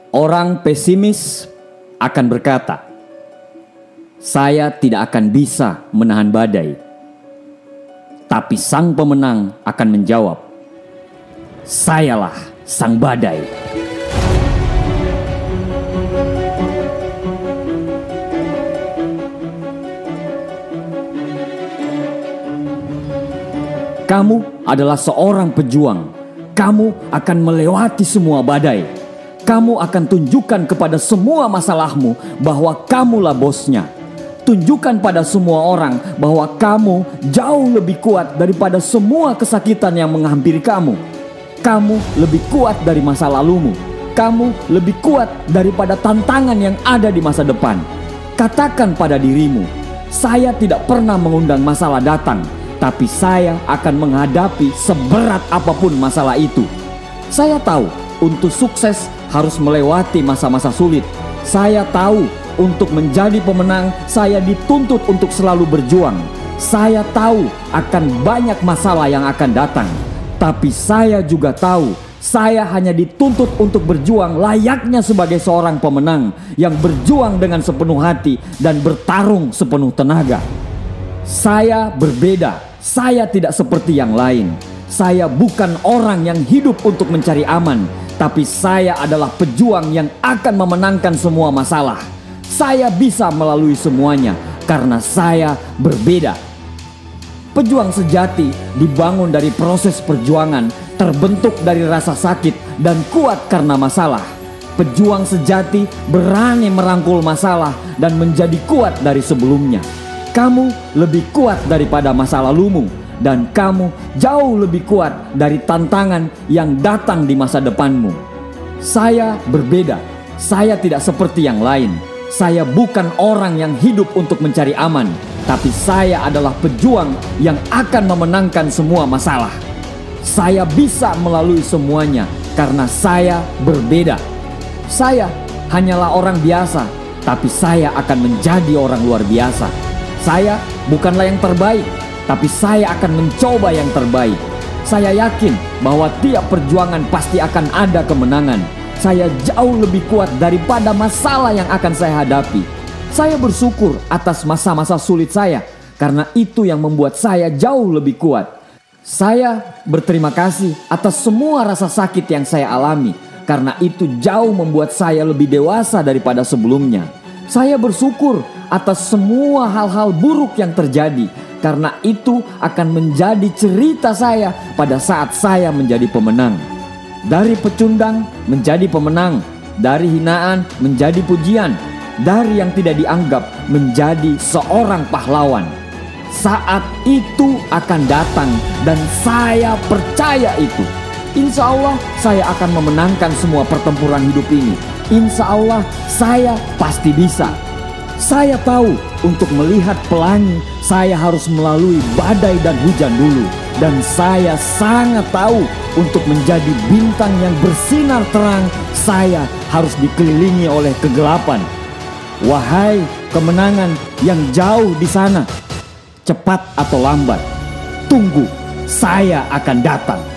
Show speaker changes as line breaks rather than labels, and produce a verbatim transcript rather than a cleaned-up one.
Orang pesimis akan berkata, "Saya tidak akan bisa menahan badai." Tapi sang pemenang akan menjawab, "Sayalah sang badai." Kamu adalah seorang pejuang. Kamu akan melewati semua badai. Kamu akan tunjukkan kepada semua masalahmu bahwa kamulah bosnya. Tunjukkan pada semua orang bahwa kamu jauh lebih kuat daripada semua kesakitan yang menghampiri kamu. Kamu lebih kuat dari masa lalumu. Kamu lebih kuat daripada tantangan yang ada di masa depan. Katakan pada dirimu, "Saya tidak pernah mengundang masalah datang, tapi saya akan menghadapi seberat apapun masalah itu." Saya tahu untuk sukses harus melewati masa-masa sulit. Saya tahu untuk menjadi pemenang saya dituntut untuk selalu berjuang. Saya tahu akan banyak masalah yang akan datang. Tapi saya juga tahu saya hanya dituntut untuk berjuang layaknya sebagai seorang pemenang yang berjuang dengan sepenuh hati dan bertarung sepenuh tenaga. Saya berbeda. Saya tidak seperti yang lain. Saya bukan orang yang hidup untuk mencari aman, tapi saya adalah pejuang yang akan memenangkan semua masalah. Saya bisa melalui semuanya karena saya berbeda. Pejuang sejati dibangun dari proses perjuangan, terbentuk dari rasa sakit dan kuat karena masalah. Pejuang sejati berani merangkul masalah dan menjadi kuat dari sebelumnya. Kamu lebih kuat daripada masa lalumu, dan kamu jauh lebih kuat dari tantangan yang datang di masa depanmu. Saya berbeda. Saya tidak seperti yang lain. Saya bukan orang yang hidup untuk mencari aman, tapi saya adalah pejuang yang akan memenangkan semua masalah. Saya bisa melalui semuanya karena saya berbeda. Saya hanyalah orang biasa, tapi saya akan menjadi orang luar biasa. Saya bukanlah yang terbaik, tapi saya akan mencoba yang terbaik. Saya yakin bahwa tiap perjuangan pasti akan ada kemenangan. Saya jauh lebih kuat daripada masalah yang akan saya hadapi. Saya bersyukur atas masa-masa sulit saya, karena itu yang membuat saya jauh lebih kuat. Saya berterima kasih atas semua rasa sakit yang saya alami, karena itu jauh membuat saya lebih dewasa daripada sebelumnya. Saya bersyukur atas semua hal-hal buruk yang terjadi, karena itu akan menjadi cerita saya pada saat saya menjadi pemenang. Dari pecundang menjadi pemenang, dari hinaan menjadi pujian, dari yang tidak dianggap menjadi seorang pahlawan. Saat itu akan datang dan saya percaya itu. Insya Allah saya akan memenangkan semua pertempuran hidup ini. Insya Allah saya pasti bisa. Saya tahu untuk melihat pelangi saya harus melalui badai dan hujan dulu. Dan saya sangat tahu untuk menjadi bintang yang bersinar terang saya harus dikelilingi oleh kegelapan. Wahai kemenangan yang jauh di sana, cepat atau lambat, tunggu, saya akan datang.